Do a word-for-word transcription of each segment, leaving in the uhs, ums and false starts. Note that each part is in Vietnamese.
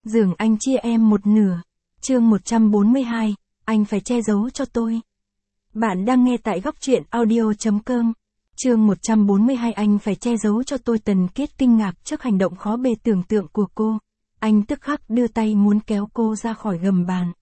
Giường anh chia em một nửa. Chương một trăm bốn mươi hai, anh phải che giấu cho tôi. Bạn đang nghe tại góc truyện audio.com. Chương một trăm bốn mươi hai, anh phải che giấu cho tôi. Tần Kiết kinh ngạc trước hành động khó bề tưởng tượng của cô. Anh tức khắc đưa tay muốn kéo cô ra khỏi gầm bàn.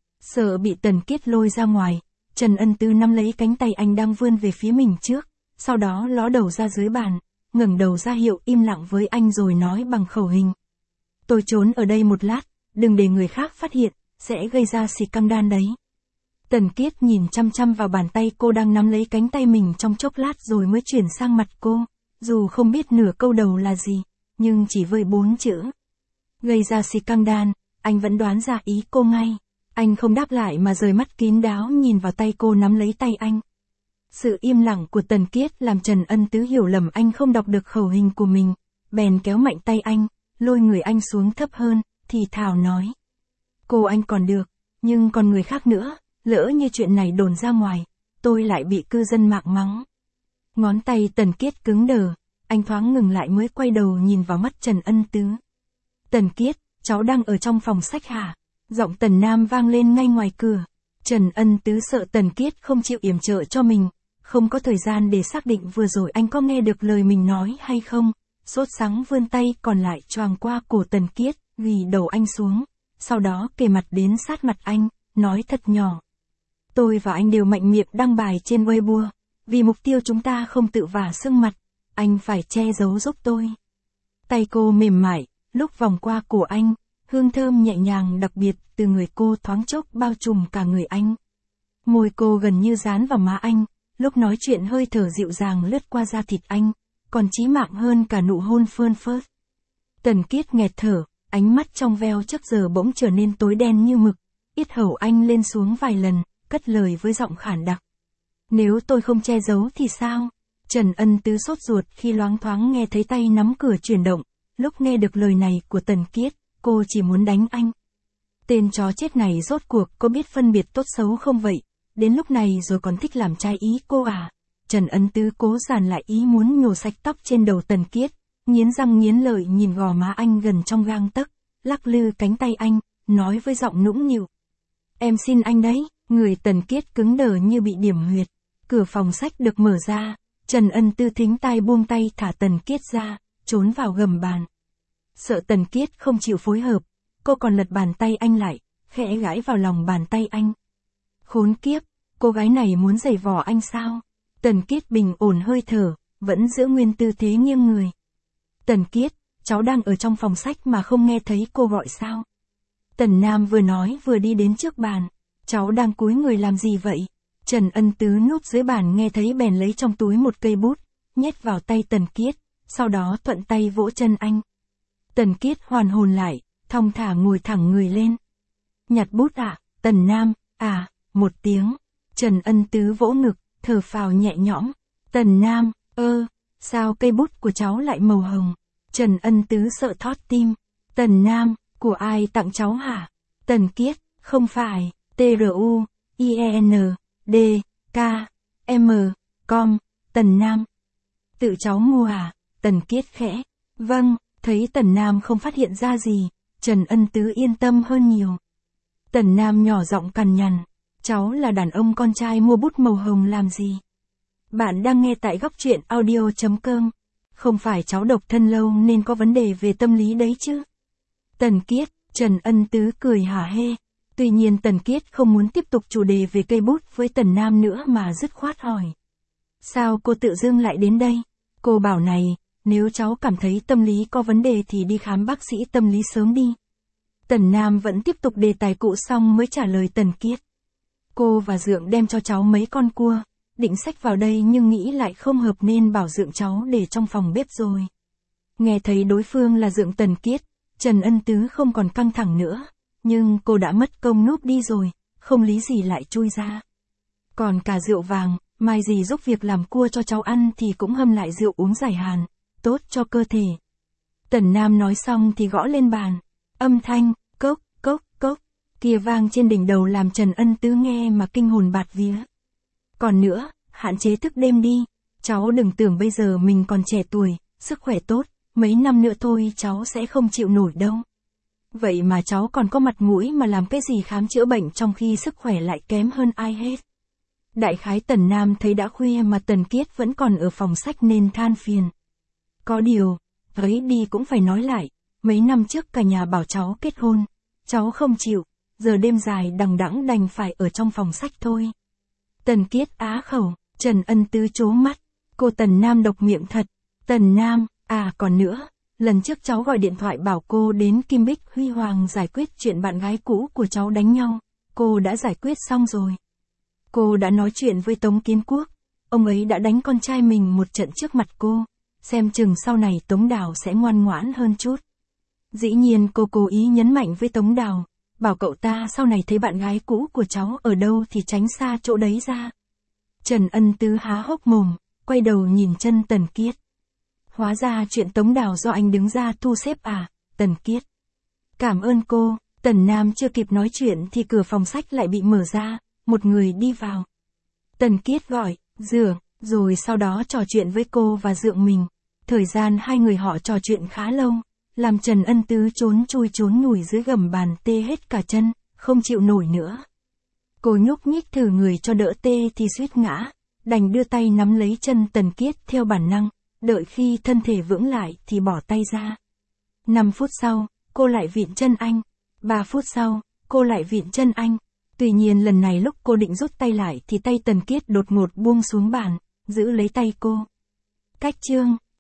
Sợ bị Tần Kiết lôi ra ngoài, Trần Ân Tư nắm lấy cánh tay anh đang vươn về phía mình trước, sau đó ló đầu ra dưới bàn, ngẩng đầu ra hiệu im lặng với anh rồi nói bằng khẩu hình. Tôi trốn ở đây một lát, đừng để người khác phát hiện, sẽ gây ra xì căng đan đấy. Tần Kiết nhìn chăm chăm vào bàn tay cô đang nắm lấy cánh tay mình trong chốc lát rồi mới chuyển sang mặt cô, dù không biết nửa câu đầu là gì, nhưng chỉ với bốn chữ. Gây ra xì căng đan, anh vẫn đoán ra ý cô ngay. Anh không đáp lại mà rời mắt kín đáo nhìn vào tay cô nắm lấy tay anh. Sự im lặng của Tần Kiết làm Trần Ân Tứ hiểu lầm anh không đọc được khẩu hình của mình, bèn kéo mạnh tay anh, lôi người anh xuống thấp hơn, thì thào nói. Cô anh còn được, nhưng còn người khác nữa, lỡ như chuyện này đồn ra ngoài, tôi lại bị cư dân mạng mắng. Ngón tay Tần Kiết cứng đờ, anh thoáng ngừng lại mới quay đầu nhìn vào mắt Trần Ân Tứ. Tần Kiết, cháu đang ở trong phòng sách hả? Giọng Tần Nam vang lên ngay ngoài cửa. Trần Ân Tứ sợ Tần Kiết không chịu yểm trợ cho mình, không có thời gian để xác định vừa rồi anh có nghe được lời mình nói hay không. Sốt sắng vươn tay còn lại choàng qua cổ Tần Kiết, ghi đầu anh xuống, sau đó kề mặt đến sát mặt anh, nói thật nhỏ. Tôi và anh đều mạnh miệng đăng bài trên Weibo, vì mục tiêu chúng ta không tự vả sưng mặt, anh phải che giấu giúp tôi. Tay cô mềm mại, lúc vòng qua cổ anh, hương thơm nhẹ nhàng đặc biệt từ người cô thoáng chốc bao trùm cả người anh. Môi cô gần như dán vào má anh, lúc nói chuyện hơi thở dịu dàng lướt qua da thịt anh, còn chí mạng hơn cả nụ hôn phơn phớt. Tần Kiết nghẹt thở, ánh mắt trong veo trước giờ bỗng trở nên tối đen như mực, yết hầu anh lên xuống vài lần, cất lời với giọng khản đặc. Nếu tôi không che giấu thì sao? Trần Ân Tứ sốt ruột khi loáng thoáng nghe thấy tay nắm cửa chuyển động, lúc nghe được lời này của Tần Kiết, cô chỉ muốn đánh anh. Tên chó chết này rốt cuộc có biết phân biệt tốt xấu không vậy? Đến lúc này rồi còn thích làm trai ý cô à? Trần Ân Tứ cố dàn lại ý muốn nhổ sạch tóc trên đầu Tần Kiết, nghiến răng nghiến lợi nhìn gò má anh gần trong gang tấc, lắc lư cánh tay anh, nói với giọng nũng nịu. Em xin anh đấy. Người Tần Kiết cứng đờ như bị điểm huyệt. Cửa phòng sách được mở ra, Trần Ân Tư thính tai buông tay thả Tần Kiết ra, trốn vào gầm bàn. Sợ Tần Kiết không chịu phối hợp, cô còn lật bàn tay anh lại, khẽ gãi vào lòng bàn tay anh. Khốn kiếp, cô gái này muốn giày vò anh sao? Tần Kiết bình ổn hơi thở, vẫn giữ nguyên tư thế nghiêng người. Tần Kiết, cháu đang ở trong phòng sách mà không nghe thấy cô gọi sao? Tần Nam vừa nói vừa đi đến trước bàn. Cháu đang cúi người làm gì vậy? Trần Ân Tứ núp dưới bàn nghe thấy bèn lấy trong túi một cây bút, nhét vào tay Tần Kiết, sau đó thuận tay vỗ chân anh. Tần Kiết hoàn hồn lại, thong thả ngồi thẳng người lên. Nhặt bút à? Tần Nam, à, một tiếng. Trần Ân Tứ vỗ ngực, thở phào nhẹ nhõm. Tần Nam, ơ, sao cây bút của cháu lại màu hồng? Trần Ân Tứ sợ thót tim. Tần Nam, của ai tặng cháu hả? Tần Kiết, không phải. T R U, I E N, D, K, M, com, Tần Nam. Tự cháu mua à? Tần Kiết khẽ. Vâng, thấy Tần Nam không phát hiện ra gì, Trần Ân Tứ yên tâm hơn nhiều. Tần Nam nhỏ giọng cằn nhằn. Cháu là đàn ông con trai mua bút màu hồng làm gì? Bạn đang nghe tại góc truyện audio.com. Không phải cháu độc thân lâu nên có vấn đề về tâm lý đấy chứ? Tần Kiết, Trần Ân Tứ cười hả hê. Tuy nhiên Tần Kiết không muốn tiếp tục chủ đề về cây bút với Tần Nam nữa mà dứt khoát hỏi. Sao cô tự dưng lại đến đây? Cô bảo này, nếu cháu cảm thấy tâm lý có vấn đề thì đi khám bác sĩ tâm lý sớm đi. Tần Nam vẫn tiếp tục đề tài cũ xong mới trả lời Tần Kiết. Cô và Dượng đem cho cháu mấy con cua, định xách vào đây nhưng nghĩ lại không hợp nên bảo Dượng cháu để trong phòng bếp rồi. Nghe thấy đối phương là Dượng Tần Kiết, Trần Ân Tứ không còn căng thẳng nữa. Nhưng cô đã mất công núp đi rồi, không lý gì lại chui ra. Còn cả rượu vàng, mai gì giúp việc làm cua cho cháu ăn thì cũng hâm lại rượu uống giải hàn, tốt cho cơ thể. Tần Nam nói xong thì gõ lên bàn. Âm thanh, cốc, cốc, cốc, kia vang trên đỉnh đầu làm Trần Ân Tứ nghe mà kinh hồn bạt vía. Còn nữa, hạn chế thức đêm đi, cháu đừng tưởng bây giờ mình còn trẻ tuổi, sức khỏe tốt, mấy năm nữa thôi cháu sẽ không chịu nổi đâu. Vậy mà cháu còn có mặt mũi mà làm cái gì khám chữa bệnh trong khi sức khỏe lại kém hơn ai hết. Đại khái Tần Nam thấy đã khuya mà Tần Kiết vẫn còn ở phòng sách nên than phiền. Có điều, ấy đi cũng phải nói lại, mấy năm trước cả nhà bảo cháu kết hôn, cháu không chịu, giờ đêm dài đằng đẵng đành phải ở trong phòng sách thôi. Tần Kiết á khẩu, Trần Ân Tứ trố mắt, cô Tần Nam độc miệng thật. Tần Nam, à còn nữa, lần trước cháu gọi điện thoại bảo cô đến Kim Bích Huy Hoàng giải quyết chuyện bạn gái cũ của cháu đánh nhau, cô đã giải quyết xong rồi. Cô đã nói chuyện với Tống Kiến Quốc, ông ấy đã đánh con trai mình một trận trước mặt cô, xem chừng sau này Tống Đào sẽ ngoan ngoãn hơn chút. Dĩ nhiên cô cố ý nhấn mạnh với Tống Đào, bảo cậu ta sau này thấy bạn gái cũ của cháu ở đâu thì tránh xa chỗ đấy ra. Trần Ân Tứ há hốc mồm, quay đầu nhìn chân Tần Kiết. Hóa ra chuyện Tống Đào do anh đứng ra thu xếp à, Tần Kiết. Cảm ơn cô, Tần Nam chưa kịp nói chuyện thì cửa phòng sách lại bị mở ra, một người đi vào. Tần Kiết gọi, Dượng, rồi sau đó trò chuyện với cô và Dượng mình. Thời gian hai người họ trò chuyện khá lâu, làm Trần Ân Tứ trốn chui trốn nhủi dưới gầm bàn tê hết cả chân, không chịu nổi nữa. Cô nhúc nhích thử người cho đỡ tê thì suýt ngã, đành đưa tay nắm lấy chân Tần Kiết theo bản năng, đợi khi thân thể vững lại thì bỏ tay ra. Năm phút sau, cô lại vịn chân anh. Ba phút sau, cô lại vịn chân anh. Tuy nhiên lần này lúc cô định rút tay lại thì tay Tần Kiết đột ngột buông xuống bàn, giữ lấy tay cô. Cách chương